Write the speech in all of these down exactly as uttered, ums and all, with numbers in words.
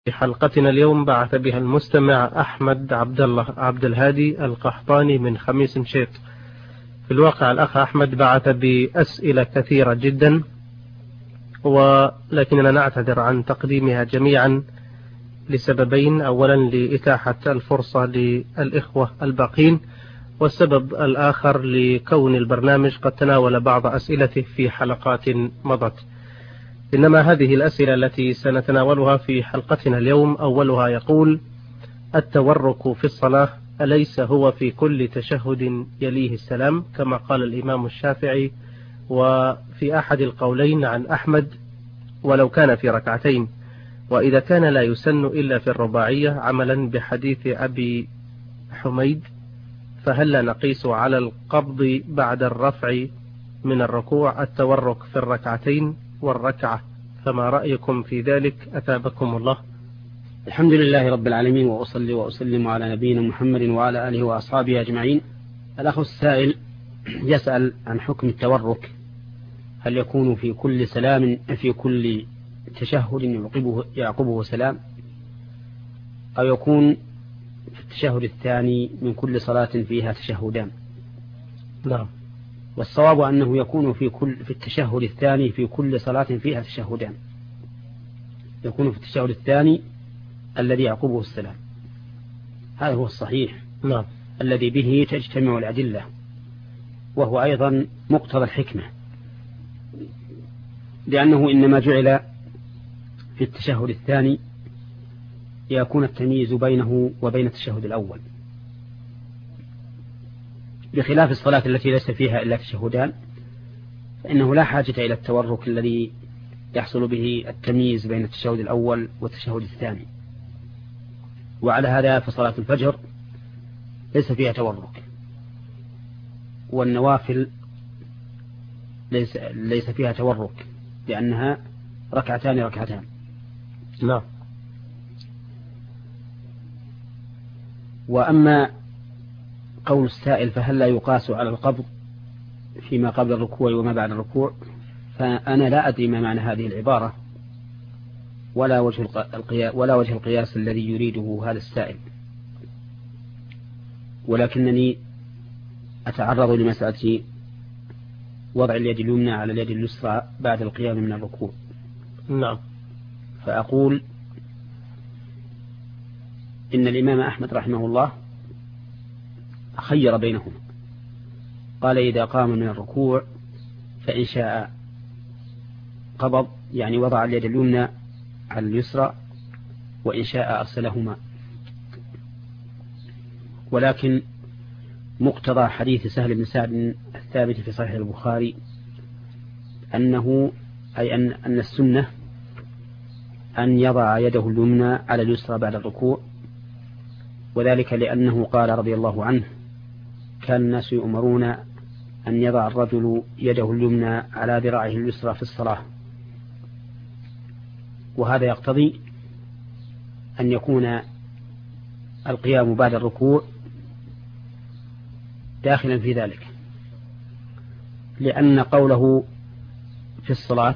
في حلقتنا اليوم بعث بها المستمع أحمد عبد الله عبد الهادي القحطاني من خميس مشيط. في الواقع الأخ أحمد بعث بأسئلة كثيرة جدا، ولكننا نعتذر عن تقديمها جميعا لسببين: أولا لإتاحة الفرصة للإخوة الباقين، والسبب الآخر لكون البرنامج قد تناول بعض أسئلته في حلقات مضت. إنما هذه الأسئلة التي سنتناولها في حلقتنا اليوم أولها يقول: التورك في الصلاة أليس هو في كل تشهد يليه السلام كما قال الإمام الشافعي، وفي أحد القولين عن أحمد ولو كان في ركعتين، وإذا كان لا يسن إلا في الرباعية عملا بحديث أبي حميد، فهل لا نقيس على القبض بعد الرفع من الركوع التورك في الركعتين والركعة؟ فما رأيكم في ذلك أثابكم الله؟ الحمد لله رب العالمين، وأصلي وأسلم على نبينا محمد وعلى آله وأصحابه أجمعين. الأخ السائل يسأل عن حكم التورك، هل يكون في كل سلام في كل تشهد يعقبه, يعقبه سلام، أو يكون في التشهد الثاني من كل صلاة فيها تشهدان؟ نعم. والصواب أنه يكون في كل في التشهد الثاني في كل صلاة فيها تشهدان، يكون في التشهد الثاني الذي يعقبه السلام، هذا هو الصحيح. نعم. الذي به تجتمع الأدلة، وهو أيضا مقتضى الحكمة، لأنه إنما جعل في التشهد الثاني ليكون التمييز بينه وبين التشهد الأول، بخلاف الصلاة التي ليس فيها إلا تشهدان، فإنه لا حاجة إلى التورك الذي يحصل به التمييز بين التشهد الأول والتشهد الثاني. وعلى هذا فصلاة الفجر ليس فيها تورك، والنوافل ليس, ليس فيها تورك لأنها ركعتان ركعتان. نعم. وأما قول السائل فهل لا يقاس على القبض فيما قبل الركوع وما بعد الركوع، فأنا لا أدري ما معنى هذه العبارة ولا وجه القياس, ولا وجه القياس الذي يريده هذا السائل، ولكنني أتعرض لمسألة وضع اليد اليمنى على اليد اليسرى بعد القيام من الركوع. نعم. فأقول إن الإمام أحمد رحمه الله خير بينهما، قال إذا قام من الركوع فإن شاء قبض، يعني وضع اليد اليمنى على اليسرى، وإن شاء أرسلهما. ولكن مقتضى حديث سهل بن سعد الثابت في صحيح البخاري أنه أي أن, أن السنة أن يضع يده اليمنى على اليسرى بعد الركوع، وذلك لأنه قال رضي الله عنه: كان الناس يؤمرون أن يضع الرجل يده اليمنى على ذراعه اليسرى في الصلاة، وهذا يقتضي أن يكون القيام بعد الركوع داخلا في ذلك، لأن قوله في الصلاة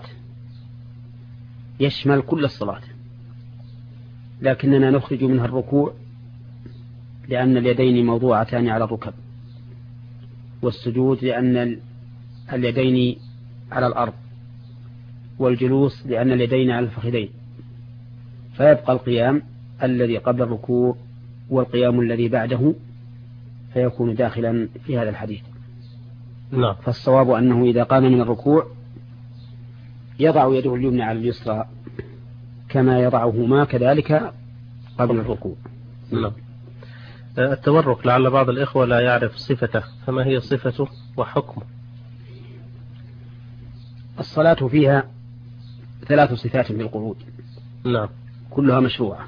يشمل كل الصلاة، لكننا نخرج منها الركوع لأن اليدين موضوعتان على الركب، والسجود لأن اليدين على الأرض، والجلوس لأن اليدين على الفخذين، فيبقى القيام الذي قبل الركوع والقيام الذي بعده، فيكون داخلا في هذا الحديث. نعم. فالصواب أنه إذا قام من الركوع يضع يده اليمنى على اليسرى كما يضعهما كذلك قبل الركوع. نعم. التورك لعل بعض الإخوة لا يعرف صفته، فما هي صفته وحكمه؟ الصلاة فيها ثلاث صفات في القعود. نعم. كلها مشروعة.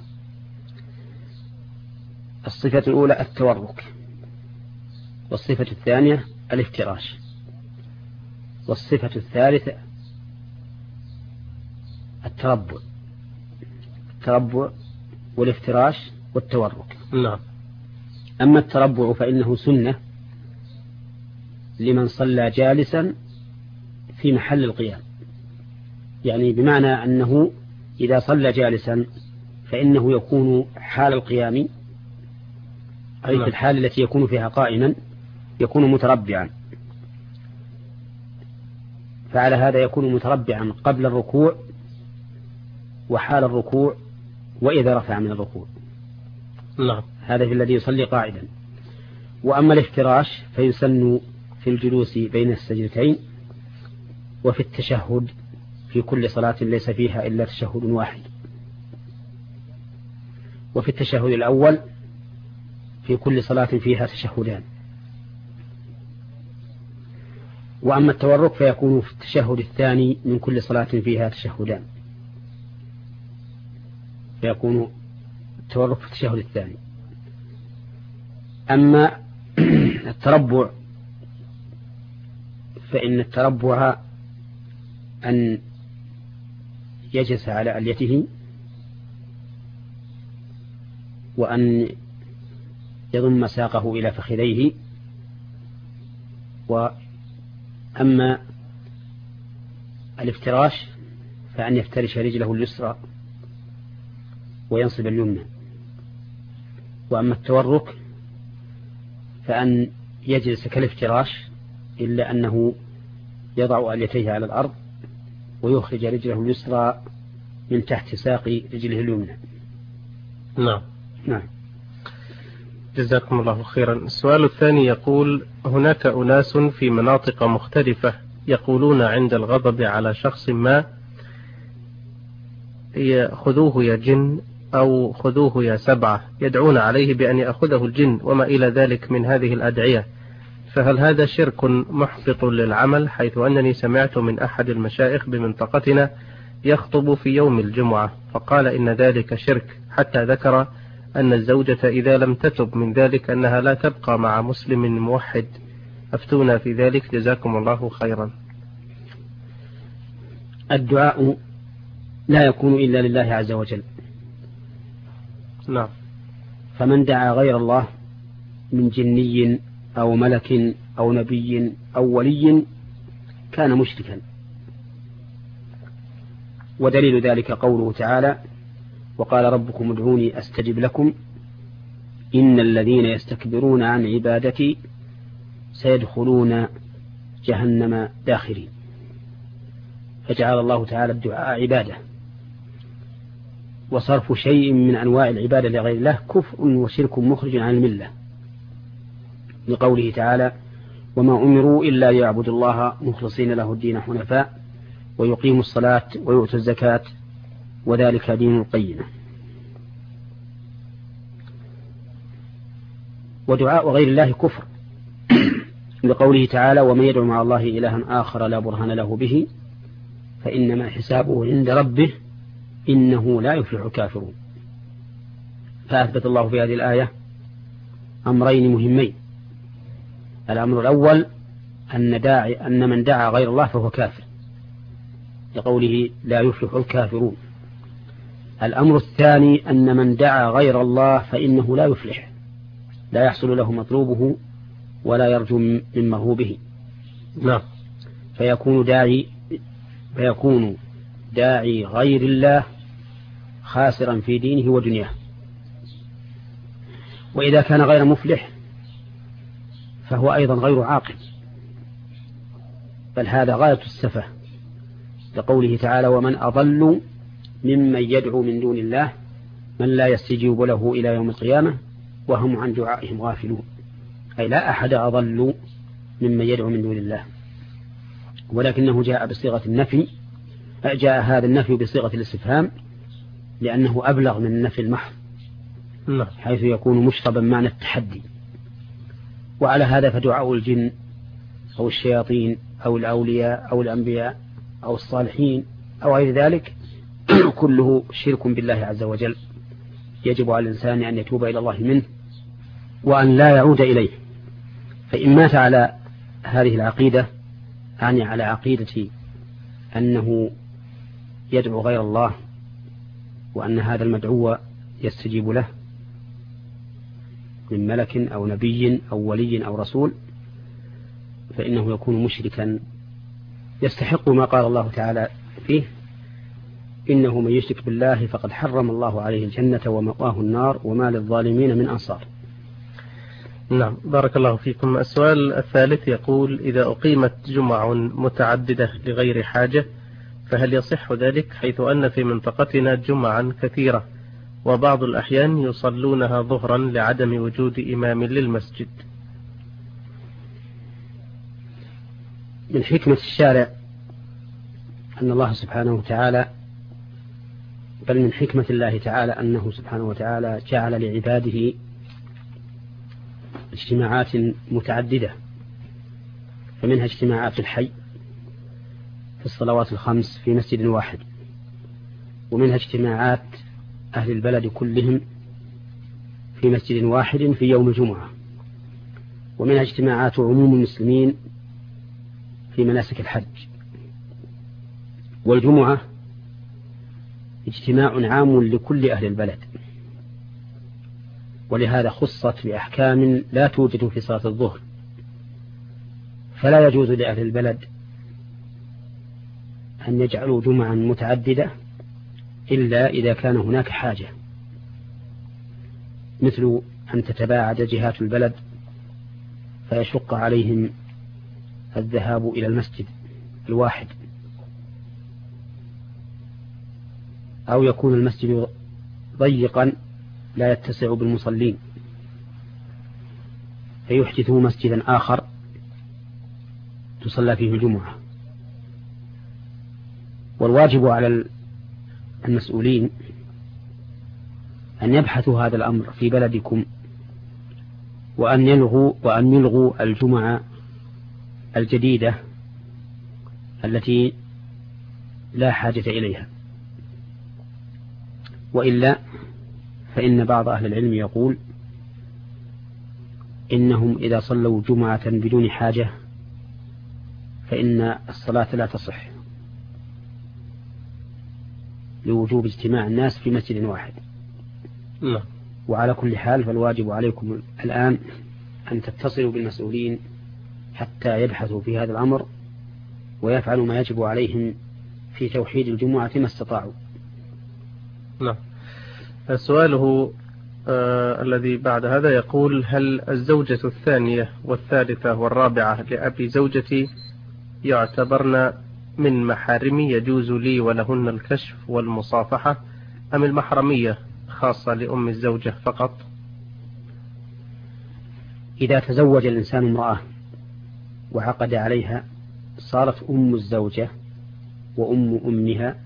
الصفة الأولى التورك، والصفة الثانية الافتراش، والصفة الثالثة التربع. التربع والافتراش والتورك. نعم. أما التربع فإنه سنة لمن صلى جالسا في محل القيام، يعني بمعنى أنه إذا صلى جالسا فإنه يكون حال القيام، أي في الحال التي يكون فيها قائما يكون متربعا، فعلى هذا يكون متربعا قبل الركوع وحال الركوع وإذا رفع من الركوع. نعم. هذا في الذي يصلي قاعدا. وأما الافتراش فيسن في الجلوس بين السجدتين وفي التشهد في كل صلاة ليس فيها إلا تشهد واحد. وفي التشهد الأول في كل صلاة فيها تشهدان. وأما التورك فيكون في التشهد الثاني من كل صلاة فيها تشهدان، فيكون التورك في التشهد الثاني. أما التربع فإن التربع أن يجلس على أليته وأن يضم ساقه إلى فخذيه. وأما الافتراش فأن يفترش رجله اليسرى وينصب اليمنى. وأما التورك فأن يجلس كالافتراش إلا أنه يضع أليتيه على الأرض ويخرج رجله اليسرى من تحت ساق رجله اليمنى. نعم. نعم. جزاكم الله خيرا. السؤال الثاني يقول: هناك أناس في مناطق مختلفة يقولون عند الغضب على شخص ما: خذوه يا جن، أو خذوه يا سبعة، يدعون عليه بأن يأخذه الجن وما إلى ذلك من هذه الأدعية، فهل هذا شرك محبط للعمل؟ حيث أنني سمعت من أحد المشايخ بمنطقتنا يخطب في يوم الجمعة فقال إن ذلك شرك، حتى ذكر أن الزوجة إذا لم تتب من ذلك أنها لا تبقى مع مسلم موحد. أفتونا في ذلك جزاكم الله خيرا. الدعاء لا يكون إلا لله عز وجل. نعم. فمن دعا غير الله من جني أو ملك أو نبي أو ولي كان مشركا. ودليل ذلك قوله تعالى: وقال ربكم ادعوني أستجب لكم إن الذين يستكبرون عن عبادتي سيدخلون جهنم داخرين. فجعل الله تعالى الدعاء عبادة، وصرف شيء من أنواع العبادة لغير الله كفر وشرك مخرج عن الملة، لقوله تعالى: وما أمروا إلا ليعبدوا الله مخلصين له الدين حنفاء ويقيموا الصلاة ويؤتوا الزكاة وذلك دين القيمة. ودعاء غير الله كفر، لقوله تعالى: ومن يدعو مع الله إلها آخر لا برهان له به فإنما حسابه عند ربه إنه لا يفلح الكافرون. فأثبت الله في هذه الآية أمرين مهمين. الأمر الأول أن, داعي أن من دعا غير الله فهو كافر، لقوله لا يفلح الكافرون. الأمر الثاني أن من دعا غير الله فإنه لا يفلح، لا يحصل له مطلوبه ولا يرجو من مرهوبه. نعم. فيكون داعي فيكون داعي غير الله خاسرا في دينه ودنياه. وإذا كان غير مفلح فهو أيضا غير عاقل، بل هذا غاية السفه، لقوله تعالى: ومن أضل ممن يدعو من دون الله من لا يستجيب له إلى يوم القيامة وهم عن دعائهم غافلون. أي لا أحد أضل ممن يدعو من دون الله، ولكنه جاء بصيغة النفي، جاء هذا النفي بصيغة الاستفهام لأنه أبلغ من النفي المحض، حيث يكون مشطبا معنى التحدي. وعلى هذا فدعاء الجن أو الشياطين أو الأولياء أو الأنبياء أو الصالحين أو غير ذلك كله شرك بالله عز وجل، يجب على الإنسان أن يتوب إلى الله منه وأن لا يعود إليه. فإن مات على هذه العقيدة، يعني على عقيدة أنه يدعو غير الله وأن هذا المدعو يستجيب له من ملك أو نبي أو ولي أو رسول، فإنه يكون مشركا يستحق ما قال الله تعالى فيه: إنه من يشرك بالله فقد حرم الله عليه الجنة ومأواه النار وما للظالمين من أنصار. نعم، بارك الله فيكم. السؤال الثالث يقول: إذا أقيمت جمع متعددة لغير حاجة فهل يصح ذلك، حيث أن في منطقتنا جمعا كثيرة وبعض الأحيان يصلونها ظهرا لعدم وجود إمام للمسجد؟ من حكمة الشارع أن الله سبحانه وتعالى بل من حكمة الله تعالى أنه سبحانه وتعالى جعل لعباده اجتماعات متعددة، فمنها اجتماعات الحي في الصلوات الخمس في مسجد واحد، ومنها اجتماعات أهل البلد كلهم في مسجد واحد في يوم الجمعة، ومنها اجتماعات عموم المسلمين في مناسك الحج. والجمعة اجتماع عام لكل أهل البلد، ولهذا خصت بأحكام لا توجد في صلاة الظهر، فلا يجوز لأهل البلد أن يجعلوا جمعا متعددة إلا إذا كان هناك حاجة، مثل أن تتباعد جهات البلد فيشق عليهم الذهاب إلى المسجد الواحد، أو يكون المسجد ضيقا لا يتسع بالمصلين فيحدثوا مسجدا آخر تصلى فيه الجمعة. والواجب على المسؤولين أن يبحثوا هذا الأمر في بلدكم، وأن يلغوا وأن يلغوا الجمعة الجديدة التي لا حاجة إليها، وإلا فإن بعض أهل العلم يقول إنهم إذا صلوا جمعة بدون حاجة فإن الصلاة لا تصح لوجوب اجتماع الناس في مسجد واحد. لا. وعلى كل حال فالواجب عليكم الآن أن تتصلوا بالمسؤولين حتى يبحثوا في هذا الأمر ويفعلوا ما يجب عليهم في توحيد الجمعة ما استطاعوا. نعم. سؤاله آه الذي بعد هذا يقول: هل الزوجة الثانية والثالثة والرابعة لأبي زوجتي يعتبرن من محارمي يجوز لي ولهن الكشف والمصافحة، أم المحرمية خاصة لأم الزوجة فقط؟ إذا تزوج الإنسان امرأة وعقد عليها صارت أم الزوجة وأم أمها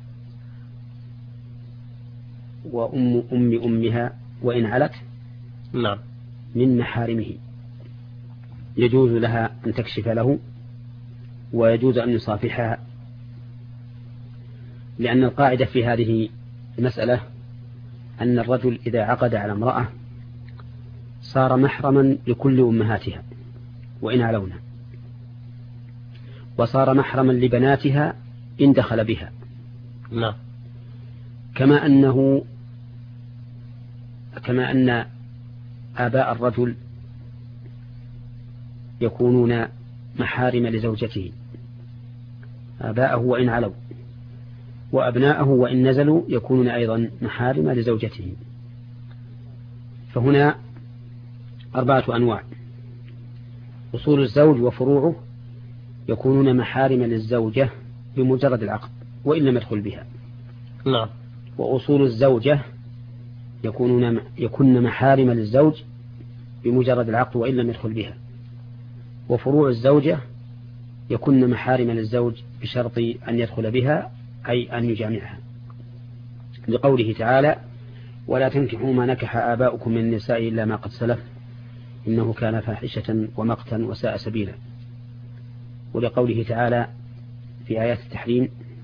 وأم أم أمها وإن علت نعم من محارمه، يجوز لها أن تكشف له ويجوز أن يصافحها، لأن القاعدة في هذه المسألة أن الرجل إذا عقد على امرأة صار محرما لكل أمهاتها وإن علونا، وصار محرما لبناتها إن دخل بها. نعم. كما أنه كما أن آباء الرجل يكونون محارم لزوجته، آباءه وإن علوا، وأبناءه وإن نزلوا يكونون أيضا محارم لزوجته. فهنا أربعة أنواع: أصول الزوج وفروعه يكونون محارم للزوجة بمجرد العقد وإن لم يدخل بها. نعم. وأصول الزوجة يكونون يكون محارم للزوج بمجرد العقد وإن لم يدخل بها. وفروع الزوجة يكون محارم للزوج بشرط أن يدخل بها، أي أن يجامعها، لقوله تعالى: ولا تنكحوا ما نكح آباؤكم من النساء إلا ما قد سلف إنه كان فاحشة ومقتا وساء سبيلا. ولقوله تعالى في آيات التحريم: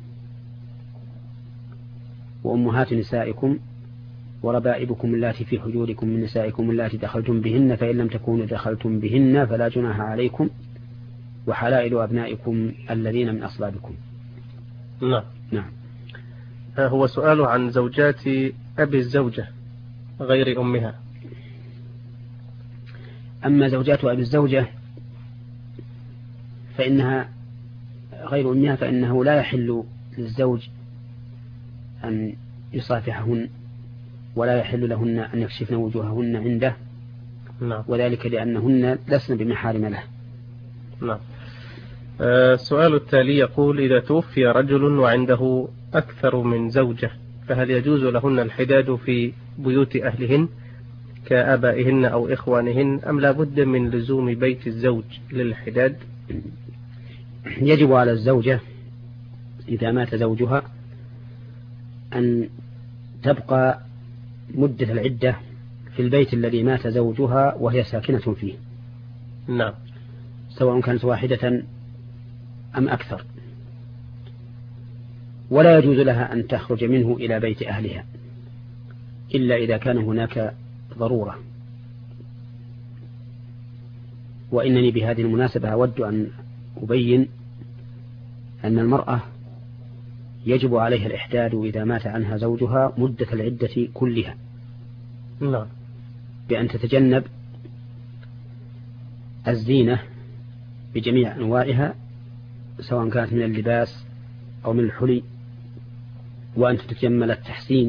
وأمهات نسائكم وربائبكم اللاتي في حجوركم من نسائكم اللاتي دخلتم بهن فإن لم تكونوا دخلتم بهن فلا جناح عليكم وحلائل أبنائكم الذين من أصلابكم. نعم. نعم. هو سؤال عن زوجات أبي الزوجة غير أمها. أما زوجات أبي الزوجة فإنها غير أمها، فإنه لا يحل للزوج أن يصافحهن ولا يحل لهن أن يكشفن وجوههن عنده. نعم. وذلك لأنهن لسن بمحارم له. نعم. السؤال التالي يقول: إذا توفي رجل وعنده أكثر من زوجة فهل يجوز لهن الحداد في بيوت أهلهن كآبائهن أو إخوانهن أم لا بد من لزوم بيت الزوج للحداد؟ يجب على الزوجة إذا مات زوجها أن تبقى مدة العدة في البيت الذي مات زوجها وهي ساكنة فيه. نعم. سواء كانت واحدة أم أكثر. ولا يجوز لها أن تخرج منه إلى بيت أهلها إلا إذا كان هناك ضرورة. وإنني بهذه المناسبة أود أن أبين أن المرأة يجب عليها الإحداد إذا مات عنها زوجها مدة العدة كلها. نعم. بأن تتجنب الزينة بجميع أنواعها سواء كانت من اللباس أو من الحلي، وأن تتجمل التحسين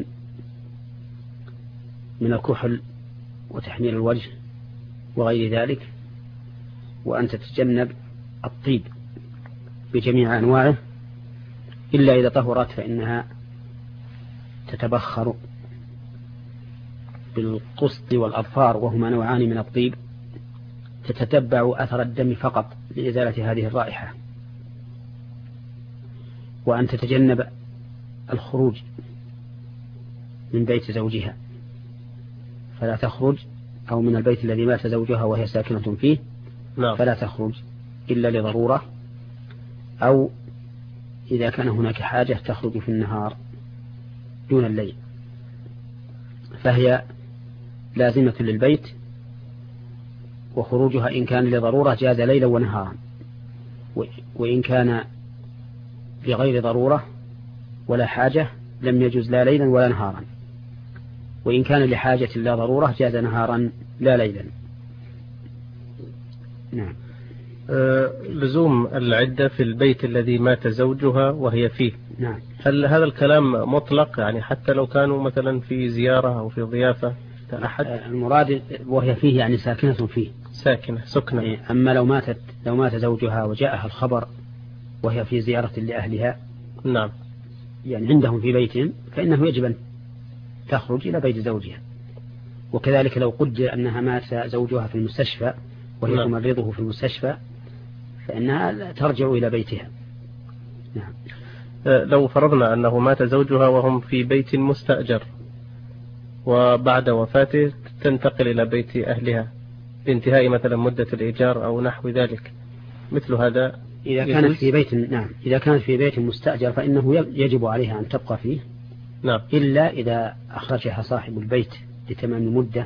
من الكحل وتحمير الوجه وغير ذلك، وأن تتجنب الطيب بجميع أنواعه إلا إذا طهرت فإنها تتبخر بالقسط والأظفار وهما نوعان من الطيب، تتتبع أثر الدم فقط لإزالة هذه الرائحة. وأن تتجنب الخروج من بيت زوجها، فلا تخرج، أو من البيت الذي مات زوجها وهي ساكنة فيه. نعم. فلا تخرج إلا لضرورة، أو إذا كان هناك حاجة تخرج في النهار دون الليل، فهي لازمة للبيت، وخروجها إن كان لضرورة جاز ليلا ونهارا، وإن كان لغير ضرورة ولا حاجة لم يجوز لا ليلا ولا نهارا، وإن كان لحاجة لا ضرورة جاز نهارا لا ليلا. نعم. أه لزوم العدة في البيت الذي مات زوجها وهي فيه. نعم. هل هذا الكلام مطلق، يعني حتى لو كانوا مثلا في زيارة أو في ضيافة أحد؟ المراد وهي فيه يعني ساكنة فيه، ساكنة سكنة. أما لو ماتت لو مات زوجها وجاءها الخبر وهي في زيارة لأهلها، نعم، يعني عندهم في بيتهم، فإنه يجب أن تخرج إلى بيت زوجها. وكذلك لو قدر أنها مات زوجها في المستشفى وهي نعم. تمرضه في المستشفى فإنها ترجع إلى بيتها. نعم. لو فرضنا أنه مات زوجها وهم في بيت مستأجر وبعد وفاته تنتقل إلى بيت أهلها بانتهاء مثلا مدة الإيجار أو نحو ذلك، مثل هذا إذا كانت في بيت نعم إذا كانت في بيت مستأجر فإنه يجب عليها أن تبقى فيه. نعم. إلا إذا أخرجها صاحب البيت لتمام المدة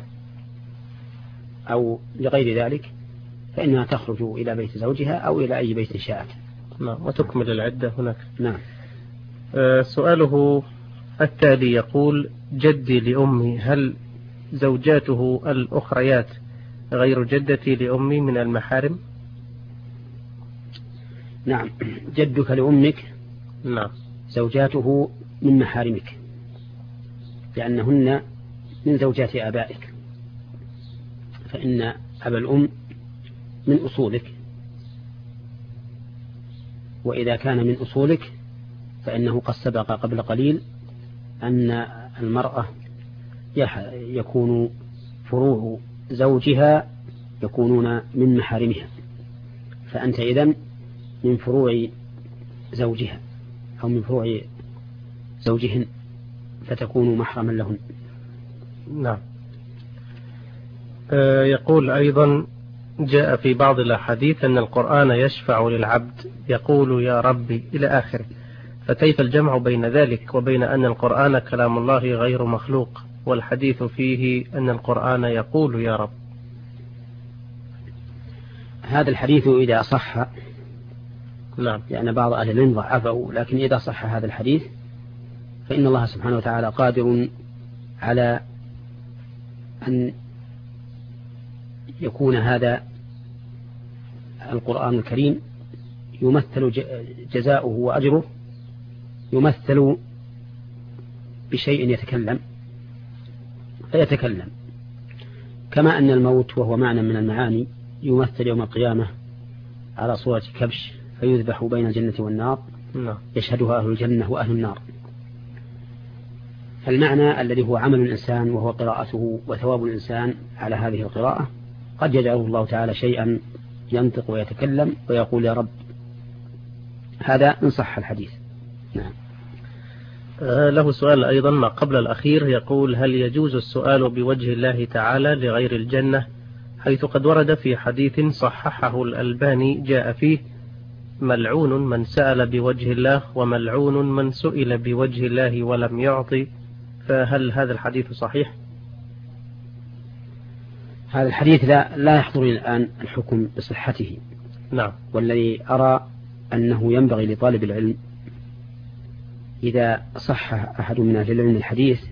أو لغير ذلك فإنها تخرج إلى بيت زوجها أو إلى أي بيت شاءت. نعم. وتكمل العدة هناك. نعم. أه سؤاله التالي يقول: جدي لأمي هل زوجاته الأخريات غير جدتي لأمي من المحارم؟ نعم. جدك لأمك نعم زوجاته من محارمك لأنهن من زوجات آبائك، فإن أبا الأم من أصولك، وإذا كان من أصولك فإنه قد سبق قبل قليل أن المرأة يكون فروع زوجها يكونون من محارمها، فأنت إذن من فروع زوجها أو من فروع زوجهن فتكون محرما لهن. نعم. أه يقول أيضا: جاء في بعض الأحاديث أن القرآن يشفع للعبد يقول يا ربي إلى آخره، فكيف الجمع بين ذلك وبين أن القرآن كلام الله غير مخلوق والحديث فيه أن القرآن يقول يا رب؟ هذا الحديث إذا صح، نعم، لأن بعض أهل العلم ضعفه، لكن إذا صح هذا الحديث فإن الله سبحانه وتعالى قادر على أن يكون هذا القرآن الكريم يمثل جزاؤه وأجره يمثل بشيء يتكلم فيتكلم، كما أن الموت وهو معنى من المعاني يمثل يوم القيامة على صورة كبش فيذبح بين الجنة والنار يشهدها أهل الجنة وأهل النار. فالمعنى الذي هو عمل الإنسان وهو قراءته وثواب الإنسان على هذه القراءة قد يجعله الله تعالى شيئا ينطق ويتكلم ويقول يا رب، هذا إن صح الحديث. نعم. له سؤال أيضا ما قبل الأخير، يقول: هل يجوز السؤال بوجه الله تعالى لغير الجنة، حيث قد ورد في حديث صححه الألباني جاء فيه: ملعون من سأل بوجه الله وملعون من سئل بوجه الله ولم يعطي، فهل هذا الحديث صحيح؟ هذا الحديث لا, لا يحضرني الآن الحكم بصحته. نعم. والذي أرى أنه ينبغي لطالب العلم إذا صح أحد من أهل العلم الحديث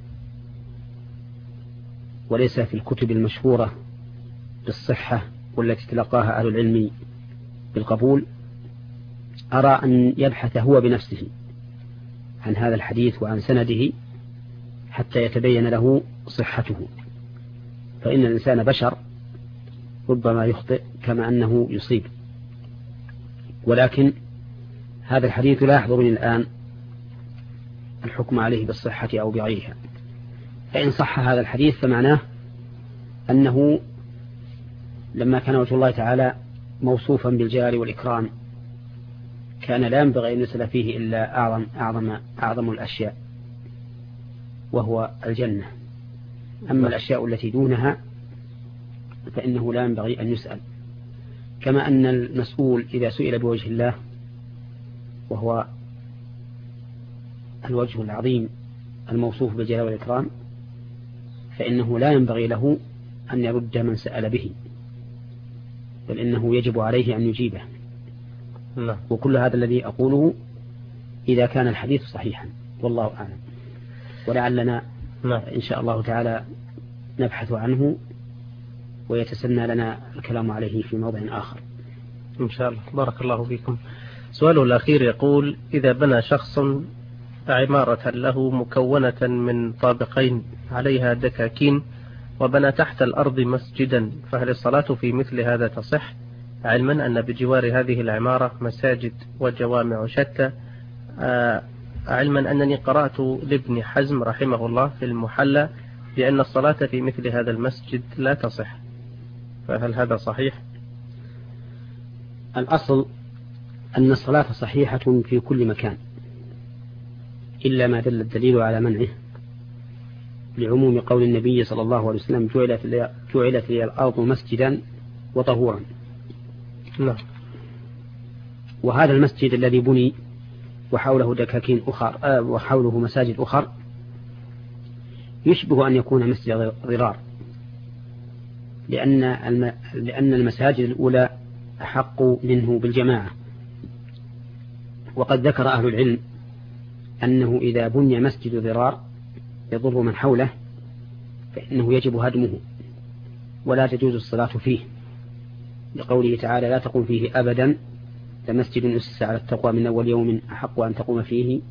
وليس في الكتب المشهورة بالصحة والتي تلقاها أهل العلم بالقبول، أرى أن يبحث هو بنفسه عن هذا الحديث وعن سنده حتى يتبين له صحته، فإن الإنسان بشر ربما يخطئ كما أنه يصيب. ولكن هذا الحديث لا يحضرني الآن الحكم عليه بالصحة أو بغيرها. فإن صح هذا الحديث فمعناه أنه لما كان وجه الله تعالى موصوفا بالجلال والإكرام كان لا ينبغي أن يسأل فيه إلا أعظم, أعظم, أعظم الأشياء وهو الجنة. أما الأشياء التي دونها فإنه لا ينبغي أن يسأل، كما أن المسؤول إذا سئل بوجه الله وهو الوجه العظيم الموصوف بالجلال والإكرام فإنه لا ينبغي له أن يرد من سأل به، بل إنه يجب عليه أن يجيبه. لا. وكل هذا الذي أقوله إذا كان الحديث صحيحا، والله أعلم. ولعلنا لا. إن شاء الله تعالى نبحث عنه ويتسنى لنا الكلام عليه في موضع آخر إن شاء الله. بارك الله فيكم. سؤاله الأخير يقول: إذا بنى شخص عمارة له مكونة من طابقين عليها دكاكين وبنى تحت الأرض مسجدا، فهل الصلاة في مثل هذا تصح، علما أن بجوار هذه العمارة مساجد وجوامع شتى، علما أنني قرأت لابن حزم رحمه الله في المحلى بأن الصلاة في مثل هذا المسجد لا تصح، فهل هذا صحيح؟ الأصل أن الصلاة صحيحة في كل مكان إلا ما دل الدليل على منعه، لعموم قول النبي صلى الله عليه وسلم: جعلت جعلت لي الأرض مسجدا وطهورا. نعم. وهذا المسجد الذي بني وحوله دكاكين أخر آه وحوله مساجد أخر يشبه أن يكون مسجد ضرار، لأن الم... لأن المساجد الأولى أحق منه بالجماعة. وقد ذكر أهل العلم أنه إذا بني مسجد ضرار يضر من حوله فإنه يجب هدمه ولا تجوز الصلاة فيه، لقوله تعالى: لا تقوم فيه أبدا لمسجد أسس على التقوى من أول يوم أحق أن تقوم فيه.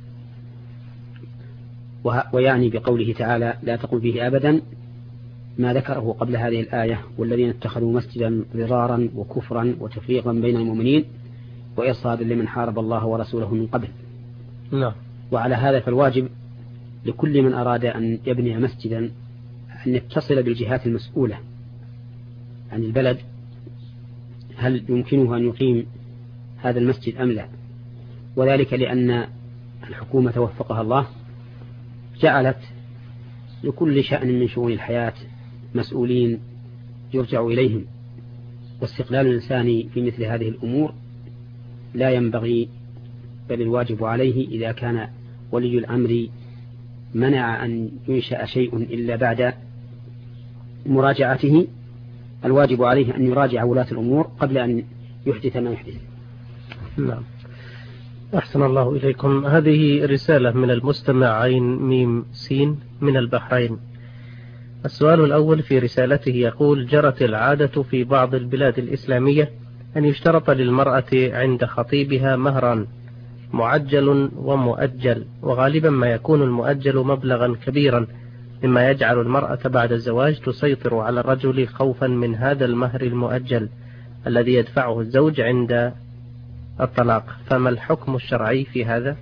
ويعني بقوله تعالى لا تقوم فيه أبدا ما ذكره قبل هذه الآية: والذين اتخذوا مسجدا ضرارا وكفرا وتفريقا بين المؤمنين وإرصادا لمن حارب الله ورسوله من قبل. لا. وعلى هذا فالواجب لكل من أراد أن يبني مسجدا أن يتصل بالجهات المسؤولة عن البلد، هل يمكنه أن يقيم هذا المسجد أم لا، وذلك لأن الحكومة وفقها الله جعلت لكل شأن من شؤون الحياة مسؤولين يرجع إليهم، واستقلال الإنسان في مثل هذه الأمور لا ينبغي، بل الواجب عليه إذا كان ولي الأمر منع أن ينشأ شيء إلا بعد مراجعته، الواجب عليه أن يراجع ولاة الأمور قبل أن يحدث ما يحدث. نعم. أحسن الله إليكم. هذه رسالة من المستمع عين ميم سين من البحرين. السؤال الأول في رسالته يقول: جرت العادة في بعض البلاد الإسلامية أن يشترط للمرأة عند خطيبها مهرا، معجل ومؤجل، وغالبا ما يكون المؤجل مبلغا كبيرا مما يجعل المرأة بعد الزواج تسيطر على الرجل خوفا من هذا المهر المؤجل الذي يدفعه الزوج عند الطلاق. فما الحكم الشرعي في هذا؟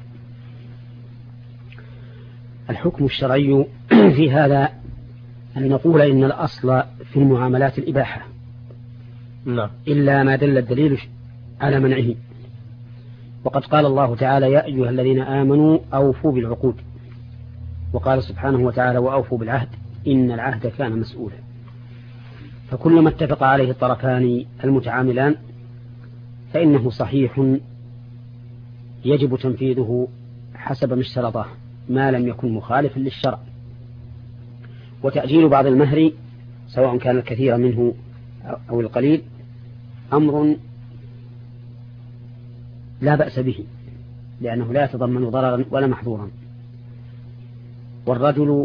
الحكم الشرعي في هذا أن نقول إن الأصل في المعاملات الإباحة، نعم، إلا ما دل الدليل على منعه. وقد قال الله تعالى: يا أيها الذين آمنوا أوفوا بالعقود. وقال سبحانه وتعالى: وأوفوا بالعهد إن العهد كان مسؤولا. فكل ما اتفق عليه الطرفان المتعاملان فإنه صحيح يجب تنفيذه حسب ما اشترطه ما لم يكن مخالفا للشرع. وتأجيل بعض المهر سواء كان الكثير منه أو القليل أمر لا بأس به، لأنه لا يتضمن ضررا ولا محظورا. والرجل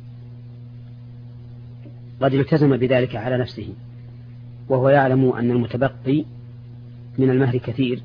قد التزم بذلك على نفسه وهو يعلم أن المتبقي من المهر كثير،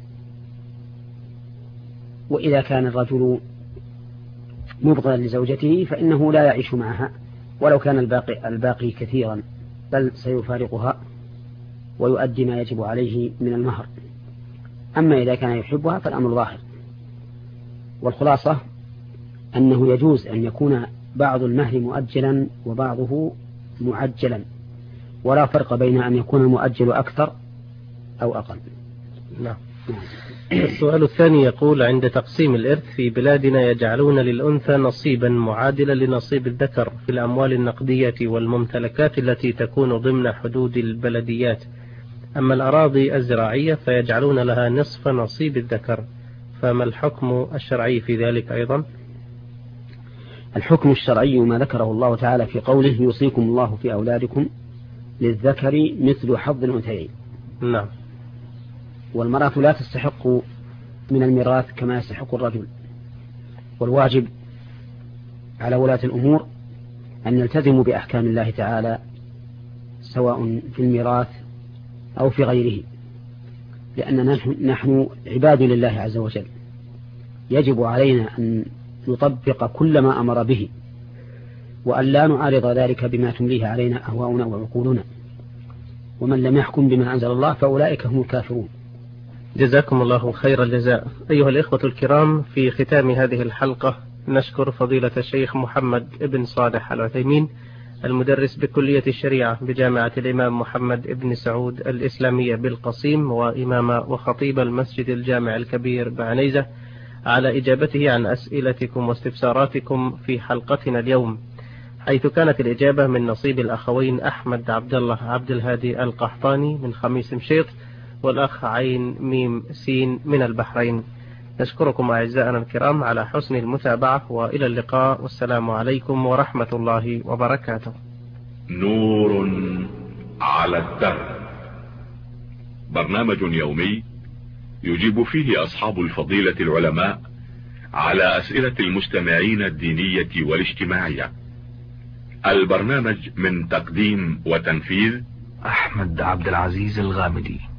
وإذا كان الرجل مبغضا لزوجته فإنه لا يعيش معها ولو كان الباقي, الباقي كثيرا، بل سيفارقها ويؤدي ما يجب عليه من المهر. أما إذا كان يحبها فالأمر ظاهر. والخلاصة أنه يجوز أن يكون بعض المهر مؤجلا وبعضه معجلا، ولا فرق بين أن يكون المؤجل أكثر أو أقل. نعم. السؤال الثاني يقول: عند تقسيم الإرث في بلادنا يجعلون للأنثى نصيبا معادلا لنصيب الذكر في الأموال النقدية والممتلكات التي تكون ضمن حدود البلديات، أما الأراضي الزراعية فيجعلون لها نصف نصيب الذكر، فما الحكم الشرعي في ذلك أيضا؟ الحكم الشرعي ما ذكره الله تعالى في قوله: يوصيكم الله في أولادكم للذكر مثل حظ الأنثيين. نعم. والمرأة لا تستحق من الميراث كما يستحق الرجل، والواجب على ولاة الأمور أن يلتزموا بأحكام الله تعالى سواء في الميراث أو في غيره، لأننا نحن عباد لله عز وجل، يجب علينا أن نطبق كل ما أمر به وأن لا نعارض ذلك بما تمليه علينا أهواؤنا وعقولنا، ومن لم يحكم بما أنزل الله فأولئك هم الكافرون. جزاكم الله خير الجزاء. أيها الإخوة الكرام، في ختام هذه الحلقة نشكر فضيلة الشيخ محمد ابن صالح العثيمين المدرس بكلية الشريعة بجامعة الإمام محمد ابن سعود الإسلامية بالقصيم، وإمام وخطيب المسجد الجامع الكبير بعنيزة، على إجابته عن أسئلتكم واستفساراتكم في حلقتنا اليوم، حيث كانت الإجابة من نصيب الأخوين أحمد عبد الله عبد الهادي القحطاني من خميس مشيط، والأخ عين ميم سين من البحرين. نشكركم أعزائنا الكرام على حسن المتابعة، وإلى اللقاء، والسلام عليكم ورحمة الله وبركاته. نور على الدرب، برنامج يومي يجيب فيه أصحاب الفضيلة العلماء على أسئلة المستمعين الدينية والاجتماعية. البرنامج من تقديم وتنفيذ أحمد عبد العزيز الغامدي.